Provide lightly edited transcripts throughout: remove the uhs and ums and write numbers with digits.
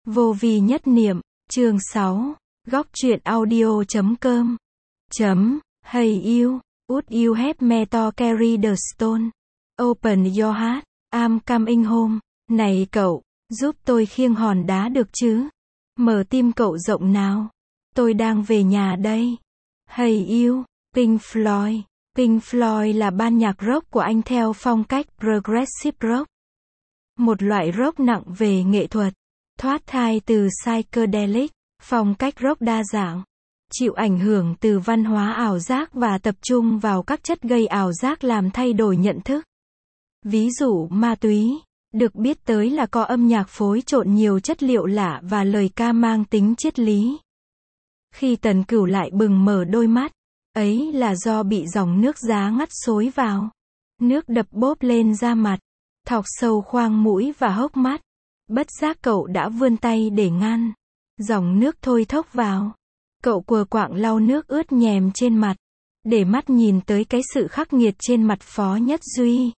Vô vi nhất niệm, chương 6, góc truyện audio.com. Hey you, would you help me to carry the stone? Open your heart, I'm coming home. Này cậu, giúp tôi khiêng hòn đá được chứ? Mở tim cậu rộng nào. Tôi đang về nhà đây. Hey you, Pink Floyd. Pink Floyd là ban nhạc rock của Anh theo phong cách progressive rock. Một loại rock nặng về nghệ thuật, thoát thai từ psychedelic, phong cách rock đa dạng, chịu ảnh hưởng từ văn hóa ảo giác và tập trung vào các chất gây ảo giác làm thay đổi nhận thức. Ví dụ ma túy, được biết tới là có âm nhạc phối trộn nhiều chất liệu lạ và lời ca mang tính triết lý. Khi Tần Cửu lại bừng mở đôi mắt, ấy là do bị dòng nước giá ngắt xối vào. Nước đập bốp lên da mặt, thọc sâu khoang mũi và hốc mắt. Bất giác cậu đã vươn tay để ngăn. Dòng nước thôi thốc vào. Cậu quờ quạng lau nước ướt nhèm trên mặt, để mắt nhìn tới cái sự khắc nghiệt trên mặt Phó Nhất Duy.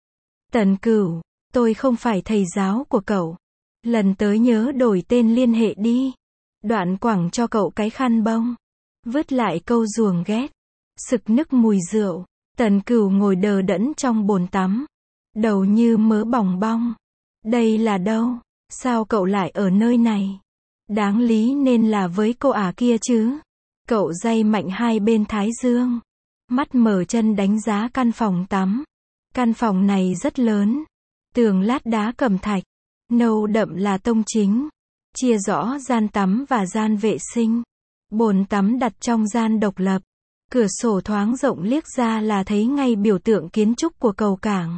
Tần Cửu, tôi không phải thầy giáo của cậu. Lần tới nhớ đổi tên liên hệ đi. Đoạn quẳng cho cậu cái khăn bông. Vứt lại câu ruồng ghét. Sực nức mùi rượu. Tần Cửu ngồi đờ đẫn trong bồn tắm. Đầu như mớ bòng bong. Đây là đâu? Sao cậu lại ở nơi này? Đáng lý nên là với cô ả kia chứ. Cậu day mạnh hai bên thái dương. Mắt mở chân đánh giá căn phòng tắm. Căn phòng này rất lớn. Tường lát đá cẩm thạch. Nâu đậm là tông chính. Chia rõ gian tắm và gian vệ sinh. Bồn tắm đặt trong gian độc lập. Cửa sổ thoáng rộng liếc ra là thấy ngay biểu tượng kiến trúc của cầu cảng.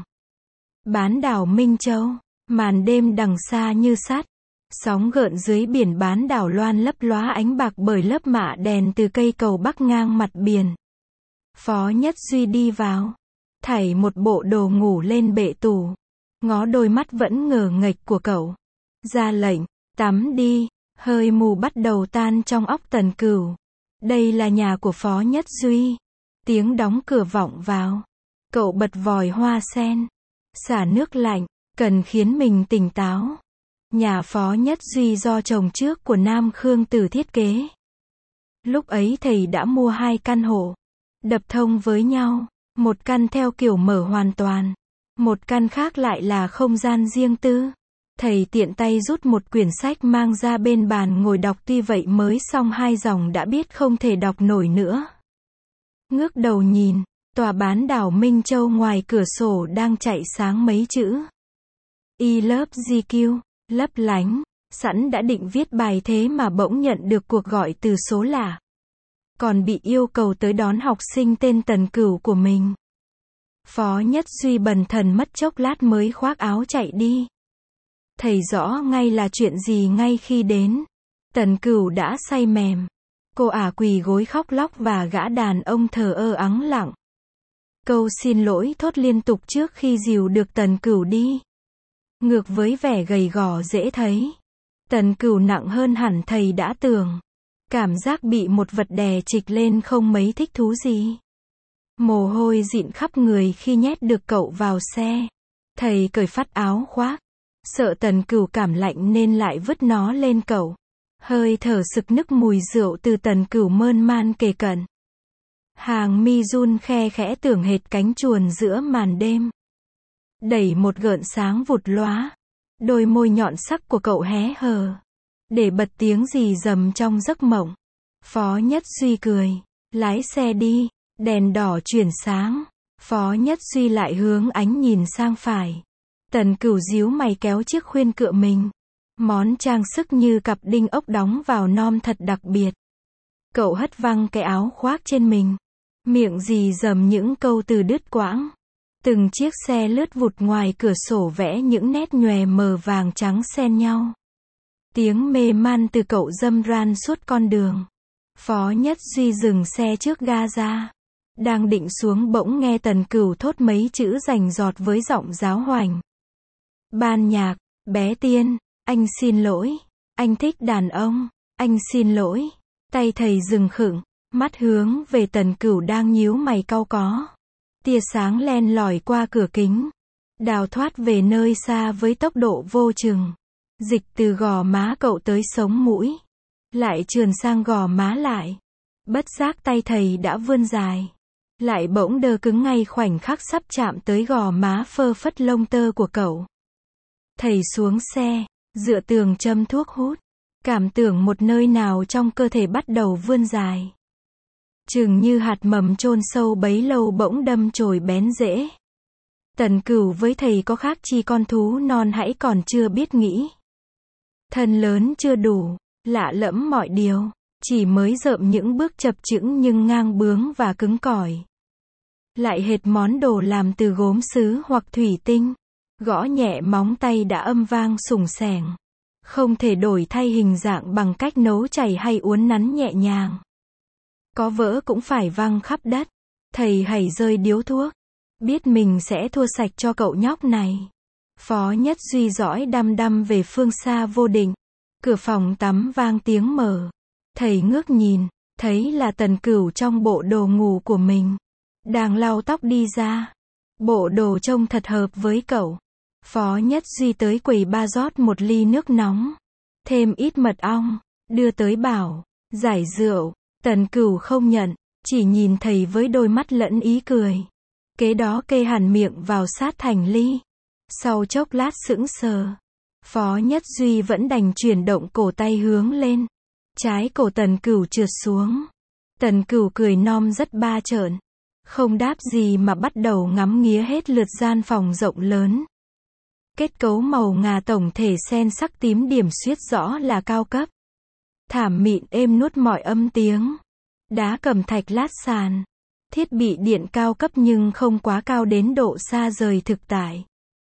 Bán đảo Minh Châu. Màn đêm đằng xa như sắt. Sóng gợn dưới biển bán đảo loan lấp lóa ánh bạc bởi lớp mạ đèn từ cây cầu bắc ngang mặt biển. Phó Nhất Duy đi vào. Thảy một bộ đồ ngủ lên bệ tủ. Ngó đôi mắt vẫn ngờ nghệch của cậu. Ra lệnh, tắm đi. Hơi mù bắt đầu tan trong óc Tần Cửu. Đây là nhà của Phó Nhất Duy. Tiếng đóng cửa vọng vào. Cậu bật vòi hoa sen. Xả nước lạnh. Cần khiến mình tỉnh táo. Nhà Phó Nhất Duy do chồng trước của Nam Khương Tử thiết kế. Lúc ấy thầy đã mua 2 căn hộ. Đập thông với nhau. Một căn theo kiểu mở hoàn toàn. Một căn khác lại là không gian riêng tư. Thầy tiện tay rút một quyển sách mang ra bên bàn ngồi đọc, tuy vậy mới xong 2 dòng đã biết không thể đọc nổi nữa. Ngước đầu nhìn, tòa bán đảo Minh Châu ngoài cửa sổ đang chạy sáng mấy chữ. I love GQ, lấp lánh, sẵn đã định viết bài thế mà bỗng nhận được cuộc gọi từ số lạ. Còn bị yêu cầu tới đón học sinh tên Tần Cửu của mình. Phó Nhất Duy bần thần mất chốc lát mới khoác áo chạy đi. Thầy rõ ngay là chuyện gì ngay khi đến. Tần Cửu đã say mềm. Cô ả quỳ gối khóc lóc và gã đàn ông thờ ơ ắng lặng. Câu xin lỗi thốt liên tục trước khi dìu được Tần Cửu đi. Ngược với vẻ gầy gò dễ thấy, Tần Cửu nặng hơn hẳn thầy đã tưởng. Cảm giác bị một vật đè trịch lên không mấy thích thú gì. Mồ hôi dịn khắp người khi nhét được cậu vào xe. Thầy cởi phắt áo khoác. Sợ Tần Cửu cảm lạnh nên lại vứt nó lên cậu. Hơi thở sực nức mùi rượu từ Tần Cửu mơn man kề cận. Hàng mi run khe khẽ tưởng hệt cánh chuồn giữa màn đêm. Đẩy một gợn sáng vụt lóa. Đôi môi nhọn sắc của cậu hé hờ. Để bật tiếng gì rầm trong giấc mộng. Phó Nhất Duy cười. Lái xe đi. Đèn đỏ chuyển sáng. Phó Nhất Duy lại hướng ánh nhìn sang phải. Tần Cửu díu mày kéo chiếc khuyên cựa mình. Món trang sức như cặp đinh ốc đóng vào nom thật đặc biệt. Cậu hất văng cái áo khoác trên mình. Miệng rì rầm những câu từ đứt quãng. Từng chiếc xe lướt vụt ngoài cửa sổ vẽ những nét nhòe mờ vàng trắng xen nhau. Tiếng mê man từ cậu râm ran suốt con đường. Phó Nhất Duy dừng xe trước ga ra. Đang định xuống bỗng nghe Tần Cửu thốt mấy chữ rành rọt với giọng giáo hoành. Ban nhạc, bé Tiên, anh xin lỗi. Anh thích đàn ông. Anh xin lỗi. Tay thầy dừng khựng. Mắt hướng về Tần Cửu đang nhíu mày cau có. Tia sáng len lỏi qua cửa kính. Đào thoát về nơi xa với tốc độ vô chừng. Dịch từ gò má cậu tới sống mũi. Lại trườn sang gò má lại. Bất giác tay thầy đã vươn dài. Lại bỗng đơ cứng ngay khoảnh khắc sắp chạm tới gò má phơ phất lông tơ của cậu. Thầy xuống xe, dựa tường châm thuốc hút. Cảm tưởng một nơi nào trong cơ thể bắt đầu vươn dài. Chừng như hạt mầm chôn sâu bấy lâu bỗng đâm chồi bén rễ. Tần Cửu với thầy có khác chi con thú non hãy còn chưa biết nghĩ. Thân lớn chưa đủ, lạ lẫm mọi điều, chỉ mới rợm những bước chập chững nhưng ngang bướng và cứng cỏi. Lại hệt món đồ làm từ gốm sứ hoặc thủy tinh, gõ nhẹ móng tay đã âm vang sủng sẻng. Không thể đổi thay hình dạng bằng cách nấu chảy hay uốn nắn nhẹ nhàng. Có vỡ cũng phải văng khắp đất. Thầy hãy rơi điếu thuốc. Biết mình sẽ thua sạch cho cậu nhóc này. Phó Nhất Duy dõi đăm đăm về phương xa vô định. Cửa phòng tắm vang tiếng mở. Thầy ngước nhìn, thấy là Tần Cửu trong bộ đồ ngủ của mình. Đang lau tóc đi ra. Bộ đồ trông thật hợp với cậu. Phó Nhất Duy tới quầy ba rót một ly nước nóng. Thêm ít mật ong. Đưa tới bảo. Giải rượu. Tần Cửu không nhận. Chỉ nhìn thầy với đôi mắt lẫn ý cười. Kế đó kê hẳn miệng vào sát thành ly. Sau chốc lát sững sờ. Phó Nhất Duy vẫn đành chuyển động cổ tay hướng lên. Trái cổ Tần Cửu trượt xuống. Tần Cửu cười nom rất ba trợn. Không đáp gì mà bắt đầu ngắm nghía hết lượt gian phòng rộng lớn. Kết cấu màu ngà tổng thể xen sắc tím điểm xuyết rõ là cao cấp. Thảm mịn êm nuốt mọi âm tiếng. Đá cẩm thạch lát sàn. Thiết bị điện cao cấp nhưng không quá cao đến độ xa rời thực tại.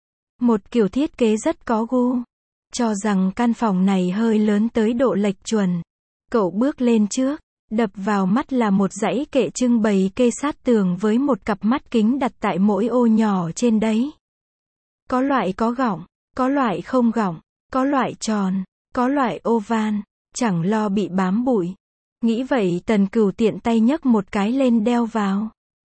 Một kiểu thiết kế rất có gu. Cho rằng căn phòng này hơi lớn tới độ lệch chuẩn. Cậu bước lên trước. Đập vào mắt là một dãy kệ trưng bày kê sát tường với một cặp mắt kính đặt tại mỗi ô nhỏ trên đấy. Có loại có gọng, có loại không gọng, có loại tròn, có loại oval, chẳng lo bị bám bụi. Nghĩ vậy Tần Cửu tiện tay nhấc một cái lên đeo vào.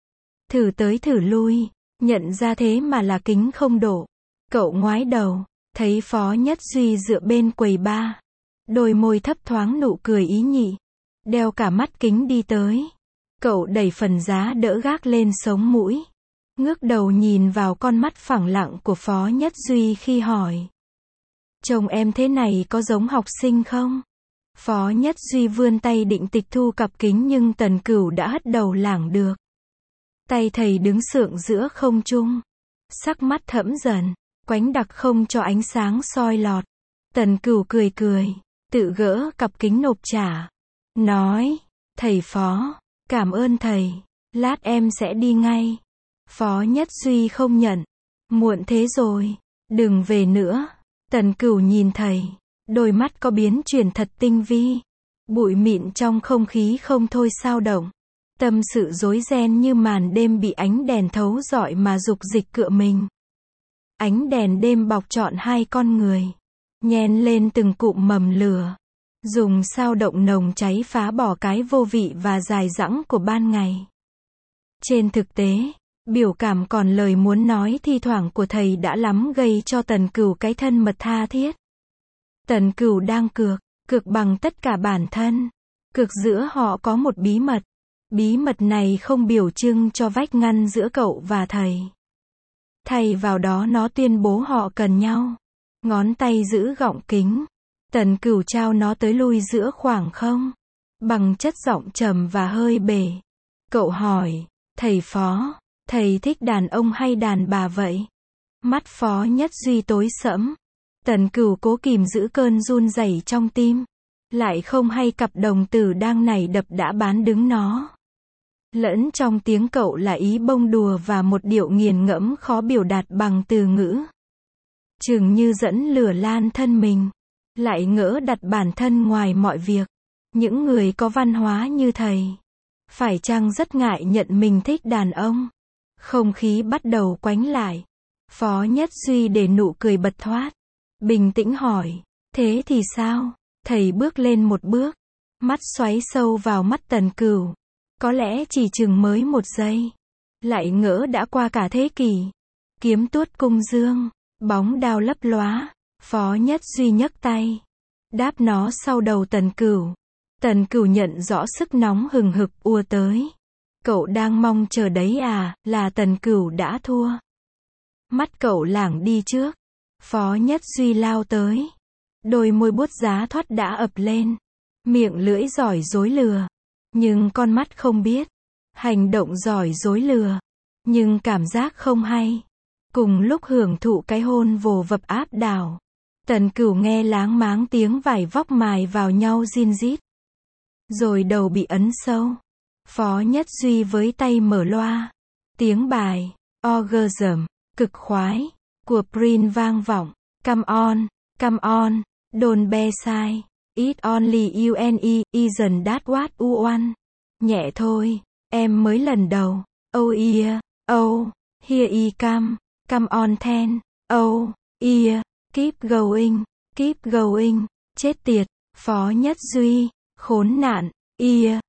Thử tới thử lui, nhận ra thế mà là kính không độ. Cậu ngoái đầu, thấy Phó Nhất Duy dựa bên quầy bar. Đôi môi thấp thoáng nụ cười ý nhị. Đeo cả mắt kính đi tới. Cậu đẩy phần giá đỡ gác lên sống mũi. Ngước đầu nhìn vào con mắt phẳng lặng của Phó Nhất Duy khi hỏi. Chồng em thế này có giống học sinh không? Phó Nhất Duy vươn tay định tịch thu cặp kính nhưng Tần Cửu đã hất đầu lảng được. Tay thầy đứng sượng giữa không trung. Sắc mắt thẫm dần, quánh đặc không cho ánh sáng soi lọt. Tần Cửu cười cười, tự gỡ cặp kính nộp trả. Nói, thầy Phó, cảm ơn thầy, lát em sẽ đi ngay. Phó Nhất Duy không nhận. Muộn thế rồi, đừng về nữa. Tần Cửu nhìn thầy, đôi mắt có biến chuyển thật tinh vi. Bụi mịn trong không khí không thôi xao động. Tâm sự rối ren như màn đêm bị ánh đèn thấu rọi mà dục dịch cựa mình. Ánh đèn đêm bọc trọn hai con người. Nhen lên từng cụm mầm lửa. Dùng sao động nồng cháy phá bỏ cái vô vị và dài dẳng của ban ngày. Trên thực tế, biểu cảm còn lời muốn nói thi thoảng của thầy đã lắm gây cho Tần Cửu cái thân mật tha thiết. Tần Cửu đang cược bằng tất cả bản thân. Cược giữa họ có một bí mật. Bí mật này không biểu trưng cho vách ngăn giữa cậu và thầy. Thay vào đó nó tuyên bố họ cần nhau. Ngón tay giữ gọng kính. Tần Cửu trao nó tới lui giữa khoảng không. Bằng chất giọng trầm và hơi bể. Cậu hỏi, thầy Phó, thầy thích đàn ông hay đàn bà vậy? Mắt Phó Nhất Duy tối sẫm. Tần Cửu cố kìm giữ cơn run rẩy trong tim. Lại không hay cặp đồng tử đang nảy đập đã bán đứng nó. Lẫn trong tiếng cậu là ý bông đùa và một điệu nghiền ngẫm khó biểu đạt bằng từ ngữ. Chừng như dẫn lửa lan thân mình. Lại ngỡ đặt bản thân ngoài mọi việc. Những người có văn hóa như thầy. Phải chăng rất ngại nhận mình thích đàn ông? Không khí bắt đầu quánh lại. Phó Nhất Duy để nụ cười bật thoát. Bình tĩnh hỏi. Thế thì sao? Thầy bước lên một bước. Mắt xoáy sâu vào mắt Tần Cửu. Có lẽ chỉ chừng mới một giây. Lại ngỡ đã qua cả thế kỷ. Kiếm tuốt cung dương. Bóng đao lấp lóa. Phó Nhất Duy nhấc tay, đáp nó sau đầu Tần Cửu. Tần Cửu nhận rõ sức nóng hừng hực ùa tới. Cậu đang mong chờ đấy à, là Tần Cửu đã thua. Mắt cậu lảng đi trước. Phó Nhất Duy lao tới. Đôi môi buốt giá thoát đã ập lên. Miệng lưỡi giỏi dối lừa. Nhưng con mắt không biết. Hành động giỏi dối lừa. Nhưng cảm giác không hay. Cùng lúc hưởng thụ cái hôn vồ vập áp đảo. Tần Cửu nghe láng máng tiếng vải vóc mài vào nhau rin rít. Rồi đầu bị ấn sâu. Phó Nhất Duy với tay mở loa. Tiếng bài Orgasm, cực khoái của Prince vang vọng. Come on, don't be shy. It only you and me, isn't that what you want? Nhẹ thôi, em mới lần đầu. Oh yeah, oh, here he come on then. Oh yeah, keep going, chết tiệt. Phó Nhất Duy, khốn nạn. Yeah,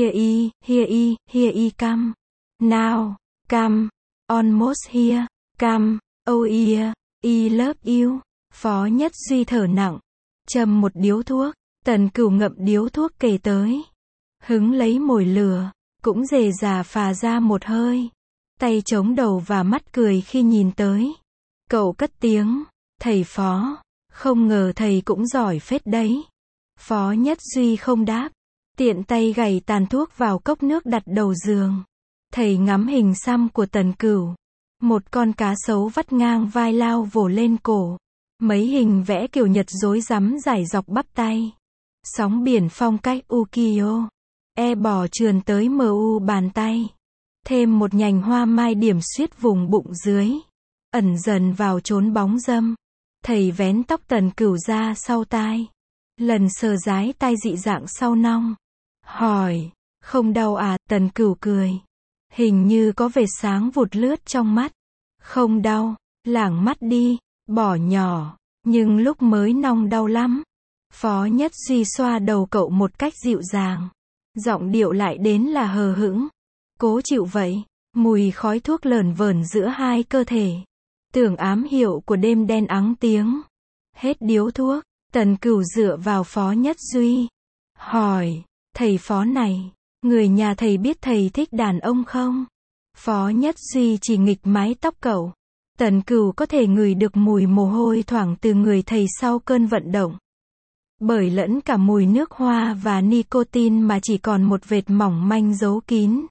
here he come. Now, come, almost here, come. Oh yeah, I love you. Phó Nhất Duy thở nặng, châm một điếu thuốc. Tần Cửu ngậm điếu thuốc kề tới. Hứng lấy mồi lửa, cũng rề rà phà ra một hơi. Tay chống đầu và mắt cười khi nhìn tới. Cậu cất tiếng, thầy Phó, không ngờ thầy cũng giỏi phết đấy. Phó Nhất Duy không đáp. Tiện tay gảy tàn thuốc vào cốc nước đặt đầu giường. Thầy ngắm hình xăm của Tần Cửu. Một con cá sấu vắt ngang vai lao vồ lên cổ. Mấy hình vẽ kiểu Nhật rối rắm rải dọc bắp tay. Sóng biển phong cách ukiyo. Bò trườn tới mu bàn tay. Thêm một nhành hoa mai điểm xuyết vùng bụng dưới. Ẩn dần vào chốn bóng râm. Thầy vén tóc Tần Cửu ra sau tai. Lần sờ dái tai dị dạng sau nong. Hỏi, không đau à? Tần Cửu cười. Hình như có vệt sáng vụt lướt trong mắt. Không đau, lảng mắt đi, bỏ nhỏ. Nhưng lúc mới nong đau lắm. Phó Nhất Duy xoa đầu cậu một cách dịu dàng. Giọng điệu lại đến là hờ hững. Cố chịu vậy. Mùi khói thuốc lởn vởn giữa hai cơ thể. Tưởng ám hiệu của đêm đen ắng tiếng. Hết điếu thuốc, Tần Cửu dựa vào Phó Nhất Duy. Hỏi, thầy Phó này, người nhà thầy biết thầy thích đàn ông không? Phó Nhất Duy chỉ nghịch mái tóc cậu. Tần Cửu có thể ngửi được mùi mồ hôi thoảng từ người thầy sau cơn vận động. Bởi lẫn cả mùi nước hoa và nicotine mà chỉ còn một vệt mỏng manh giấu kín.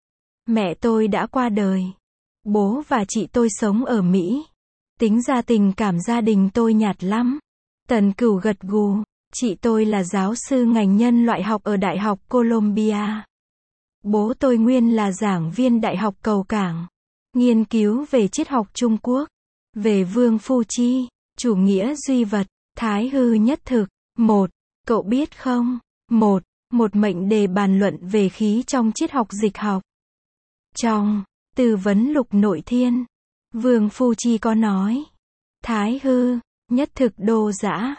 Mẹ tôi đã qua đời. Bố và chị tôi sống ở Mỹ. Tính ra tình cảm gia đình tôi nhạt lắm. Tần Cửu gật gù. Chị tôi là giáo sư ngành nhân loại học ở Đại học Columbia. Bố tôi nguyên là giảng viên Đại học Cầu Cảng. Nghiên cứu về triết học Trung Quốc. Về Vương Phu Chi, chủ nghĩa duy vật, thái hư nhất thực. Cậu biết không? Một mệnh đề bàn luận về khí trong triết học dịch học. Trong Tư vấn lục nội thiên, Vương Phu Chi có nói. Thái hư, nhất thực đô dã.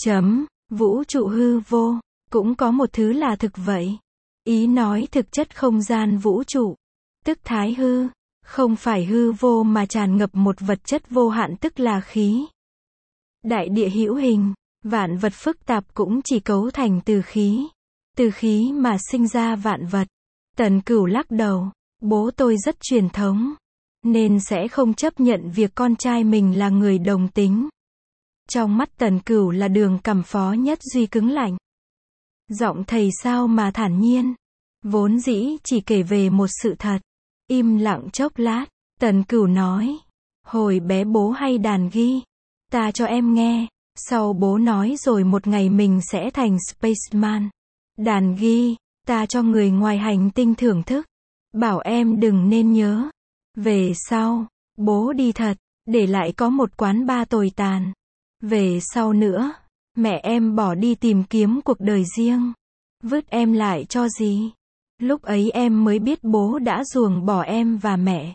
Vũ trụ hư vô. Cũng có một thứ là thực vậy. Ý nói thực chất không gian vũ trụ. Tức thái hư. Không phải hư vô mà tràn ngập một vật chất vô hạn tức là khí. Đại địa hữu hình. Vạn vật phức tạp cũng chỉ cấu thành từ khí. Từ khí mà sinh ra vạn vật. Tần Cửu lắc đầu. Bố tôi rất truyền thống. Nên sẽ không chấp nhận việc con trai mình là người đồng tính. Trong mắt Tần Cửu là đường cằm Phó Nhất Duy cứng lạnh. Giọng thầy sao mà thản nhiên. Vốn dĩ chỉ kể về một sự thật. Im lặng chốc lát. Tần Cửu nói. Hồi bé bố hay đàn ghi. Ta cho em nghe. Sau bố nói rồi một ngày mình sẽ thành spaceman. Đàn ghi. Ta cho người ngoài hành tinh thưởng thức. Bảo em đừng nên nhớ. Về sau, bố đi thật. Để lại có một quán bar tồi tàn. Về sau nữa, mẹ em bỏ đi tìm kiếm cuộc đời riêng. Vứt em lại cho gì? Lúc ấy em mới biết bố đã ruồng bỏ em và mẹ.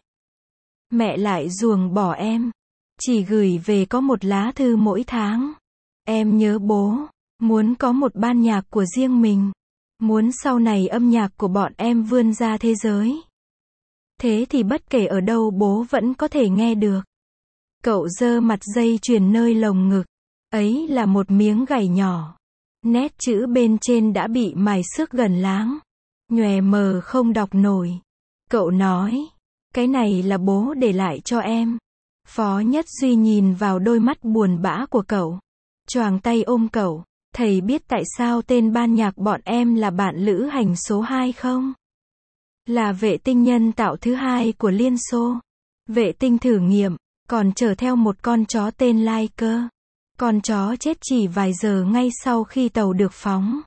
Mẹ lại ruồng bỏ em. Chỉ gửi về có một lá thư mỗi tháng. Em nhớ bố. Muốn có một ban nhạc của riêng mình. Muốn sau này âm nhạc của bọn em vươn ra thế giới. Thế thì bất kể ở đâu bố vẫn có thể nghe được. Cậu giơ mặt dây chuyền nơi lồng ngực. Ấy là một miếng gạch nhỏ. Nét chữ bên trên đã bị mài xước gần láng. Nhòe mờ không đọc nổi. Cậu nói, cái này là bố để lại cho em. Phó Nhất Duy nhìn vào đôi mắt buồn bã của cậu. Choàng tay ôm cậu. Thầy biết tại sao tên ban nhạc bọn em là bạn lữ hành số 2 không? Là vệ tinh nhân tạo thứ hai của Liên Xô. Vệ tinh thử nghiệm, còn chở theo một con chó tên Laika. Con chó chết chỉ vài giờ ngay sau khi tàu được phóng.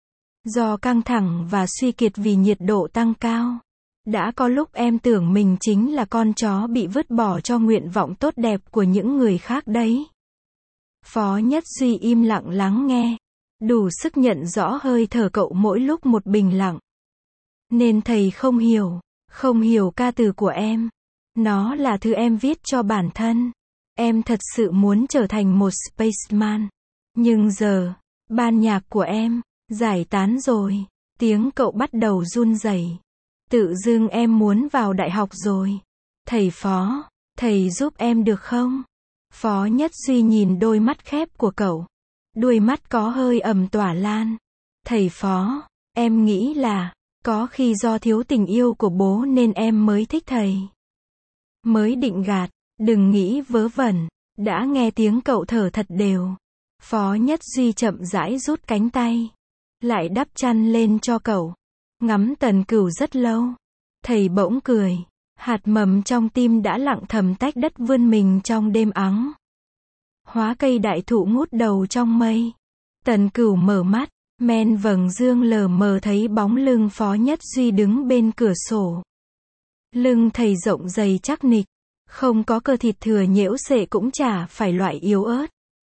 Do căng thẳng và suy kiệt vì nhiệt độ tăng cao. Đã có lúc em tưởng mình chính là con chó bị vứt bỏ cho nguyện vọng tốt đẹp của những người khác đấy. Phó Nhất Duy im lặng lắng nghe. Đủ sức nhận rõ hơi thở cậu mỗi lúc một bình lặng. Nên thầy không hiểu ca từ của em. Nó là thứ em viết cho bản thân. Em thật sự muốn trở thành một spaceman. Nhưng giờ, ban nhạc của em, giải tán rồi. Tiếng cậu bắt đầu run rẩy. Tự dưng em muốn vào đại học rồi. Thầy Phó, thầy giúp em được không? Phó Nhất Duy nhìn đôi mắt khép của cậu. Đuôi mắt có hơi ẩm tỏa lan. Thầy Phó, em nghĩ là, có khi do thiếu tình yêu của bố nên em mới thích thầy. Mới định gạt, đừng nghĩ vớ vẩn. Đã nghe tiếng cậu thở thật đều. Phó Nhất Duy chậm rãi rút cánh tay. Lại đắp chăn lên cho cậu. Ngắm Tần Cửu rất lâu. Thầy bỗng cười. Hạt mầm trong tim đã lặng thầm tách đất vươn mình trong đêm ắng. Hóa cây đại thụ ngút đầu trong mây. Tần Cửu mở mắt. Men vầng dương lờ mờ thấy bóng lưng Phó Nhất Duy đứng bên cửa sổ. Lưng thầy rộng dày chắc nịch. Không có cơ thịt thừa nhễu xệ cũng chả phải loại yếu ớt.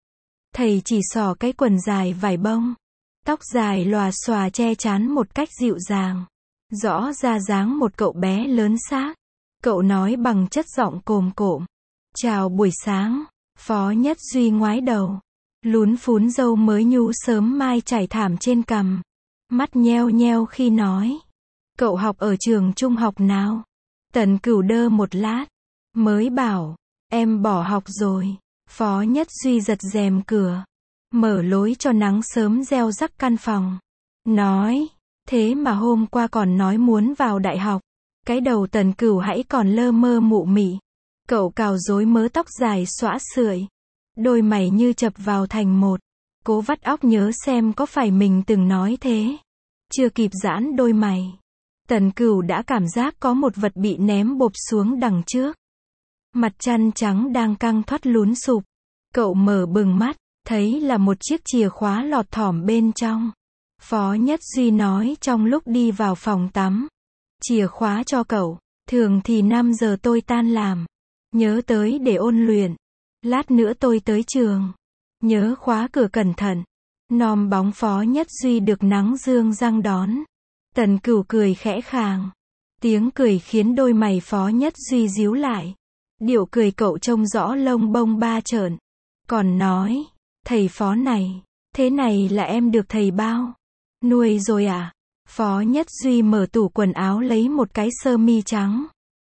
Thầy chỉ xỏ cái quần dài vải bông. Tóc dài lòa xòa che chắn một cách dịu dàng. Rõ ra dáng một cậu bé lớn xác. Cậu nói bằng chất giọng cồm cộm. Chào buổi sáng. Phó Nhất Duy ngoái đầu. Lún phún râu mới nhú sớm mai trải thảm trên cằm. Mắt nheo nheo khi nói. Cậu học ở trường trung học nào? Tần Cửu đơ một lát. Mới bảo, em bỏ học rồi. Phó Nhất Duy giật rèm cửa. Mở lối cho nắng sớm gieo rắc căn phòng. Nói, thế mà hôm qua còn nói muốn vào đại học. Cái đầu Tần Cửu hãy còn lơ mơ mụ mị. Cậu cào rối mớ tóc dài xõa sưởi. Đôi mày như chập vào thành một. Cố vắt óc nhớ xem có phải mình từng nói thế. Chưa kịp giãn đôi mày. Tần Cửu đã cảm giác có một vật bị ném bộp xuống đằng trước. Mặt chăn trắng đang căng thoắt lún sụp. Cậu mở bừng mắt, thấy là một chiếc chìa khóa lọt thỏm bên trong. Phó Nhất Duy nói trong lúc đi vào phòng tắm. Chìa khóa cho cậu, thường thì 5 giờ tôi tan làm. Nhớ tới để ôn luyện. Lát nữa tôi tới trường. Nhớ khóa cửa cẩn thận. Nòm bóng Phó Nhất Duy được nắng dương răng đón. Tần Cửu cười khẽ khàng. Tiếng cười khiến đôi mày Phó Nhất Duy díu lại. Điệu cười cậu trông rõ lông bông ba trợn. Còn nói, thầy Phó này, thế này là em được thầy bao nuôi rồi à? Phó Nhất Duy mở tủ quần áo lấy một cái sơ mi trắng.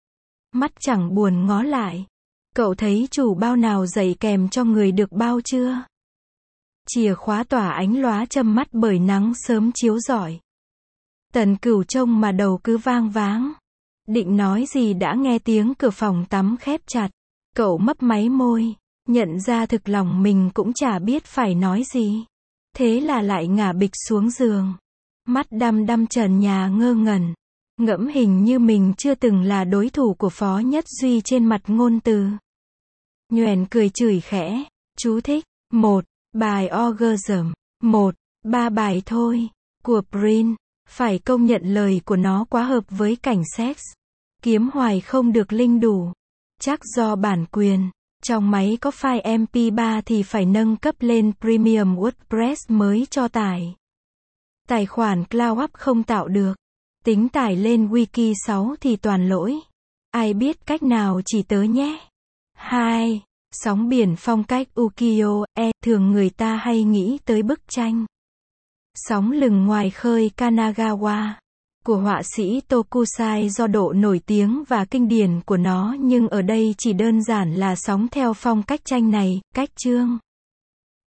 Mắt chẳng buồn ngó lại. Cậu thấy chủ bao nào dạy kèm cho người được bao chưa? Chìa khóa tỏa ánh lóa châm mắt bởi nắng sớm chiếu rọi. Tần Cửu trông mà đầu cứ vang váng. Định nói gì đã nghe tiếng cửa phòng tắm khép chặt. Cậu mấp máy môi. Nhận ra thực lòng mình cũng chả biết phải nói gì. Thế là lại ngả bịch xuống giường. Mắt đăm đăm trần nhà ngơ ngẩn. Ngẫm hình như mình chưa từng là đối thủ của Phó Nhất Duy trên mặt ngôn từ. Nhoẻn cười chửi khẽ. Chú thích. 1. Bài Orgasm. 1. 3 bài thôi. Của Prince. Phải công nhận lời của nó quá hợp với cảnh sex. Kiếm hoài không được linh đủ. Chắc do bản quyền. Trong máy có file MP3 thì phải nâng cấp lên Premium WordPress mới cho tải. Tài khoản CloudUp không tạo được. Tính tải lên Wiki 6 thì toàn lỗi. Ai biết cách nào chỉ tớ nhé. 2. Sóng biển phong cách ukiyo-e. Thường người ta hay nghĩ tới bức tranh Sóng lừng ngoài khơi Kanagawa của họa sĩ Tokusai do độ nổi tiếng và kinh điển của nó, nhưng ở đây chỉ đơn giản là sóng theo phong cách tranh này, cách chương.